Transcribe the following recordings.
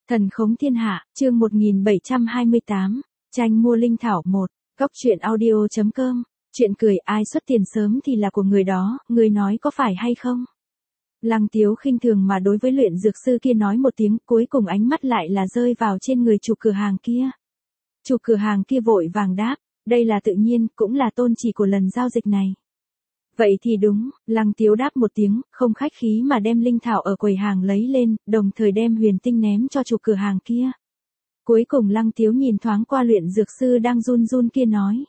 Thần khống thiên hạ, chương 1728, tranh mua linh thảo 1, góc truyện audio.com, chuyện cười ai xuất tiền sớm thì là của người đó, người nói có phải hay không? Lăng Tiếu khinh thường mà đối với luyện dược sư kia nói một tiếng, cuối cùng ánh mắt lại là rơi vào trên người chủ cửa hàng kia. Chủ cửa hàng kia vội vàng đáp, đây là tự nhiên, cũng là tôn chỉ của lần giao dịch này. Vậy thì đúng, Lăng Tiếu đáp một tiếng, không khách khí mà đem linh thảo ở quầy hàng lấy lên, đồng thời đem huyền tinh ném cho chủ cửa hàng kia. Cuối cùng Lăng Tiếu nhìn thoáng qua luyện dược sư đang run run kia nói.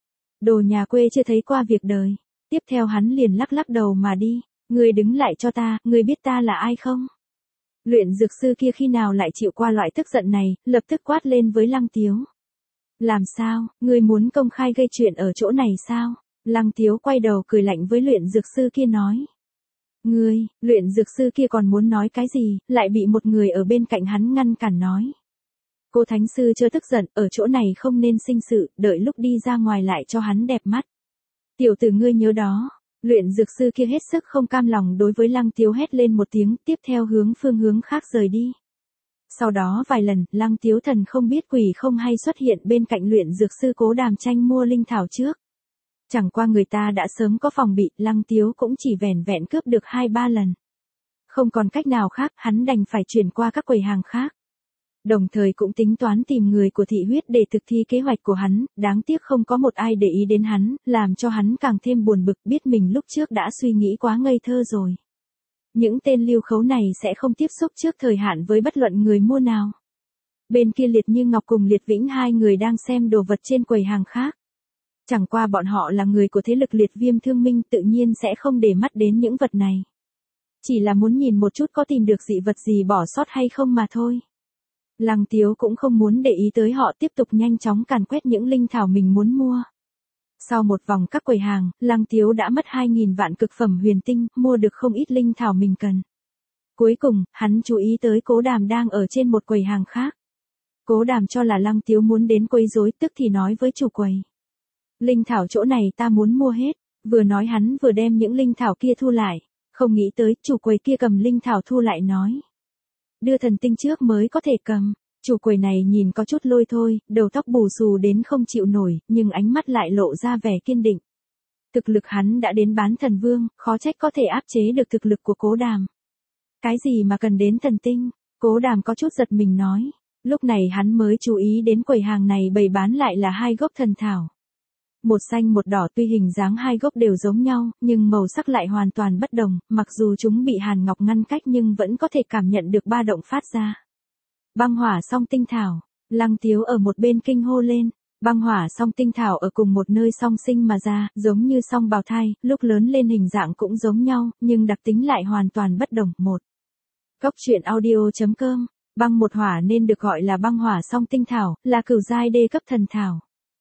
Đồ nhà quê chưa thấy qua việc đời. Tiếp theo hắn liền lắc lắc đầu mà đi, ngươi đứng lại cho ta, ngươi biết ta là ai không? Luyện dược sư kia khi nào lại chịu qua loại tức giận này, lập tức quát lên với Lăng Tiếu. Làm sao, ngươi muốn công khai gây chuyện ở chỗ này sao? Lăng Tiếu quay đầu cười lạnh với luyện dược sư kia nói. Ngươi, luyện dược sư kia còn muốn nói cái gì, lại bị một người ở bên cạnh hắn ngăn cản nói. Cô thánh sư chưa tức giận, ở chỗ này không nên sinh sự, đợi lúc đi ra ngoài lại cho hắn đẹp mắt. Tiểu tử ngươi nhớ đó, luyện dược sư kia hết sức không cam lòng đối với Lăng Tiếu hét lên một tiếng, tiếp theo phương hướng khác rời đi. Sau đó vài lần, Lăng Tiếu thần không biết quỷ không hay xuất hiện bên cạnh luyện dược sư Cố Đàm tranh mua linh thảo trước. Chẳng qua người ta đã sớm có phòng bị, Lăng Tiếu cũng chỉ vẻn vẹn cướp được 2-3 lần. Không còn cách nào khác, hắn đành phải chuyển qua các quầy hàng khác. Đồng thời cũng tính toán tìm người của thị huyết để thực thi kế hoạch của hắn, đáng tiếc không có một ai để ý đến hắn, làm cho hắn càng thêm buồn bực, biết mình lúc trước đã suy nghĩ quá ngây thơ rồi. Những tên lưu khấu này sẽ không tiếp xúc trước thời hạn với bất luận người mua nào. Bên kia Liệt Như Ngọc cùng Liệt Vĩnh hai người đang xem đồ vật trên quầy hàng khác. Chẳng qua bọn họ là người của thế lực Liệt Viêm Thương Minh, tự nhiên sẽ không để mắt đến những vật này. Chỉ là muốn nhìn một chút có tìm được dị vật gì bỏ sót hay không mà thôi. Lăng Tiếu cũng không muốn để ý tới họ, tiếp tục nhanh chóng càn quét những linh thảo mình muốn mua. Sau một vòng các quầy hàng, Lăng Tiếu đã mất 2.000 vạn cực phẩm huyền tinh, mua được không ít linh thảo mình cần. Cuối cùng, hắn chú ý tới Cố Đàm đang ở trên một quầy hàng khác. Cố Đàm cho là Lăng Tiếu muốn đến quấy rối, tức thì nói với chủ quầy. Linh thảo chỗ này ta muốn mua hết, vừa nói hắn vừa đem những linh thảo kia thu lại, không nghĩ tới chủ quầy kia cầm linh thảo thu lại nói. Đưa thần tinh trước mới có thể cầm, chủ quầy này nhìn có chút lôi thôi, đầu tóc bù xù đến không chịu nổi, nhưng ánh mắt lại lộ ra vẻ kiên định. Thực lực hắn đã đến bán thần vương, khó trách có thể áp chế được thực lực của Cố Đàm. Cái gì mà cần đến thần tinh? Cố Đàm có chút giật mình nói, lúc này hắn mới chú ý đến quầy hàng này bày bán lại là 2 gốc thần thảo. Một xanh một đỏ, tuy hình dáng 2 gốc đều giống nhau, nhưng màu sắc lại hoàn toàn bất đồng, mặc dù chúng bị hàn ngọc ngăn cách nhưng vẫn có thể cảm nhận được ba động phát ra. Băng hỏa song tinh thảo, Lăng Tiếu ở một bên kinh hô lên, băng hỏa song tinh thảo ở cùng một nơi song sinh mà ra, giống như song bào thai, lúc lớn lên hình dạng cũng giống nhau, nhưng đặc tính lại hoàn toàn bất đồng. Một góc truyện audio.com, băng một hỏa nên được gọi là băng hỏa song tinh thảo, là cửu giai đê cấp thần thảo.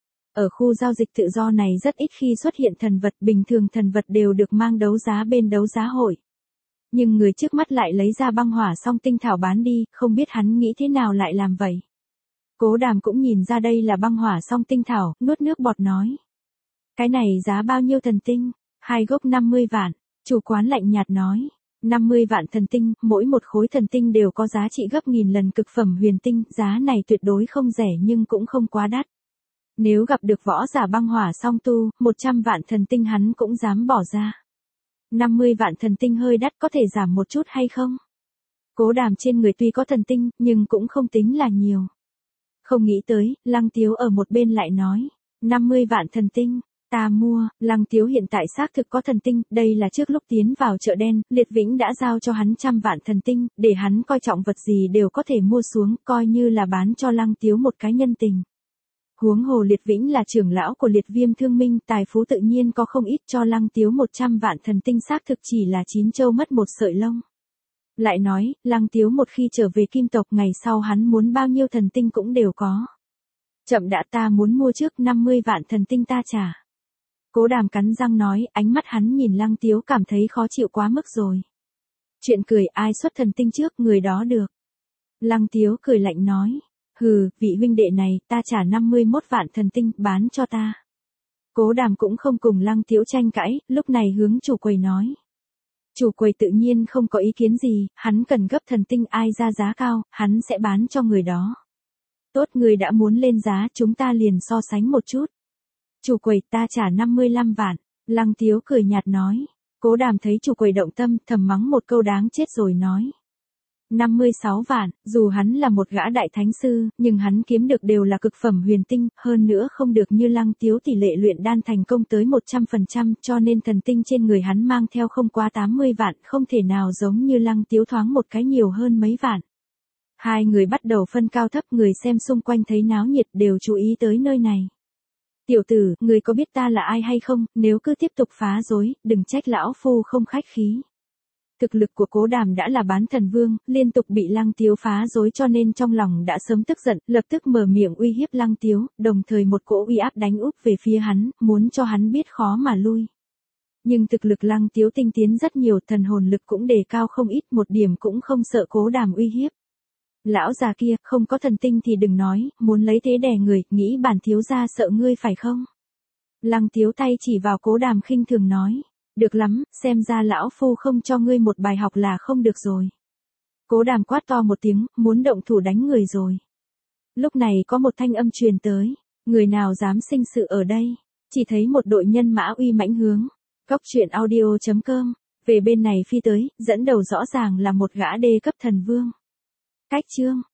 Ở khu giao dịch tự do này rất ít khi xuất hiện thần vật, bình thường thần vật đều được mang đấu giá bên đấu giá hội. Nhưng người trước mắt lại lấy ra băng hỏa song tinh thảo bán đi, không biết hắn nghĩ thế nào lại làm vậy. Cố Đàm cũng nhìn ra đây là băng hỏa song tinh thảo, nuốt nước bọt nói. Cái này giá bao nhiêu thần tinh? 2 gốc 50 vạn, chủ quán lạnh nhạt nói. 50 vạn thần tinh, mỗi một khối thần tinh đều có giá trị gấp nghìn lần cực phẩm huyền tinh, giá này tuyệt đối không rẻ nhưng cũng không quá đắt. Nếu gặp được võ giả băng hỏa song tu, 100 vạn thần tinh hắn cũng dám bỏ ra. 50 vạn thần tinh hơi đắt, có thể giảm một chút hay không? Cố Đàm trên người tuy có thần tinh, nhưng cũng không tính là nhiều. Không nghĩ tới, Lăng Tiếu ở một bên lại nói, 50 vạn thần tinh, ta mua. Lăng Tiếu hiện tại xác thực có thần tinh, đây là trước lúc tiến vào chợ đen, Liệt Vĩnh đã giao cho hắn 100 vạn thần tinh, để hắn coi trọng vật gì đều có thể mua xuống, coi như là bán cho Lăng Tiếu một cái nhân tình. Huống hồ Liệt Vĩnh là trưởng lão của Liệt Viêm Thương Minh, tài phú tự nhiên có không ít, cho Lăng Tiếu 100 vạn thần tinh xác thực chỉ là 9 châu mất một sợi lông. Lại nói, Lăng Tiếu một khi trở về Kim tộc, ngày sau hắn muốn bao nhiêu thần tinh cũng đều có. Chậm đã, ta muốn mua trước 50 vạn thần tinh ta trả. Cố Đàm cắn răng nói, ánh mắt hắn nhìn Lăng Tiếu cảm thấy khó chịu quá mức rồi. Chuyện cười ai xuất thần tinh trước, người đó được. Lăng Tiếu cười lạnh nói. Hừ, vị huynh đệ này, ta trả 51 vạn thần tinh, bán cho ta. Cố Đàm cũng không cùng Lăng Tiếu tranh cãi, lúc này hướng chủ quầy nói. Chủ quầy tự nhiên không có ý kiến gì, hắn cần gấp thần tinh, ai ra giá cao, hắn sẽ bán cho người đó. Tốt, người đã muốn lên giá, chúng ta liền so sánh một chút. Chủ quầy, ta trả 55 vạn. Lăng Tiếu cười nhạt nói. Cố Đàm thấy chủ quầy động tâm, thầm mắng một câu đáng chết rồi nói. 56 vạn, dù hắn là một gã đại thánh sư, nhưng hắn kiếm được đều là cực phẩm huyền tinh, hơn nữa không được như Lăng Tiếu tỷ lệ luyện đan thành công tới 100%, cho nên thần tinh trên người hắn mang theo không quá 80 vạn, không thể nào giống như Lăng Tiếu thoáng một cái nhiều hơn mấy vạn. Hai người bắt đầu phân cao thấp, người xem xung quanh thấy náo nhiệt đều chú ý tới nơi này. Tiểu tử, người có biết ta là ai hay không, nếu cứ tiếp tục phá rối, đừng trách lão phu không khách khí. Thực lực của Cố Đàm đã là bán thần vương, liên tục bị Lăng Tiếu phá rối cho nên trong lòng đã sớm tức giận, lập tức mở miệng uy hiếp Lăng Tiếu, đồng thời một cỗ uy áp đánh úp về phía hắn, muốn cho hắn biết khó mà lui. Nhưng thực lực Lăng Tiếu tinh tiến rất nhiều, thần hồn lực cũng đề cao không ít, một điểm cũng không sợ Cố Đàm uy hiếp. Lão già kia, không có thần tinh thì đừng nói, muốn lấy thế đè người, nghĩ bản thiếu gia sợ ngươi phải không? Lăng Tiếu tay chỉ vào Cố Đàm khinh thường nói. Được lắm, xem ra lão phu không cho ngươi một bài học là không được rồi. Cố Đàm quát to một tiếng, muốn động thủ đánh người rồi. Lúc này có một thanh âm truyền tới, người nào dám sinh sự ở đây? Chỉ thấy một đội nhân mã uy mãnh hướng. Cốc truyện audio.com, về bên này phi tới, dẫn đầu rõ ràng là một gã đê cấp thần vương. Cách chương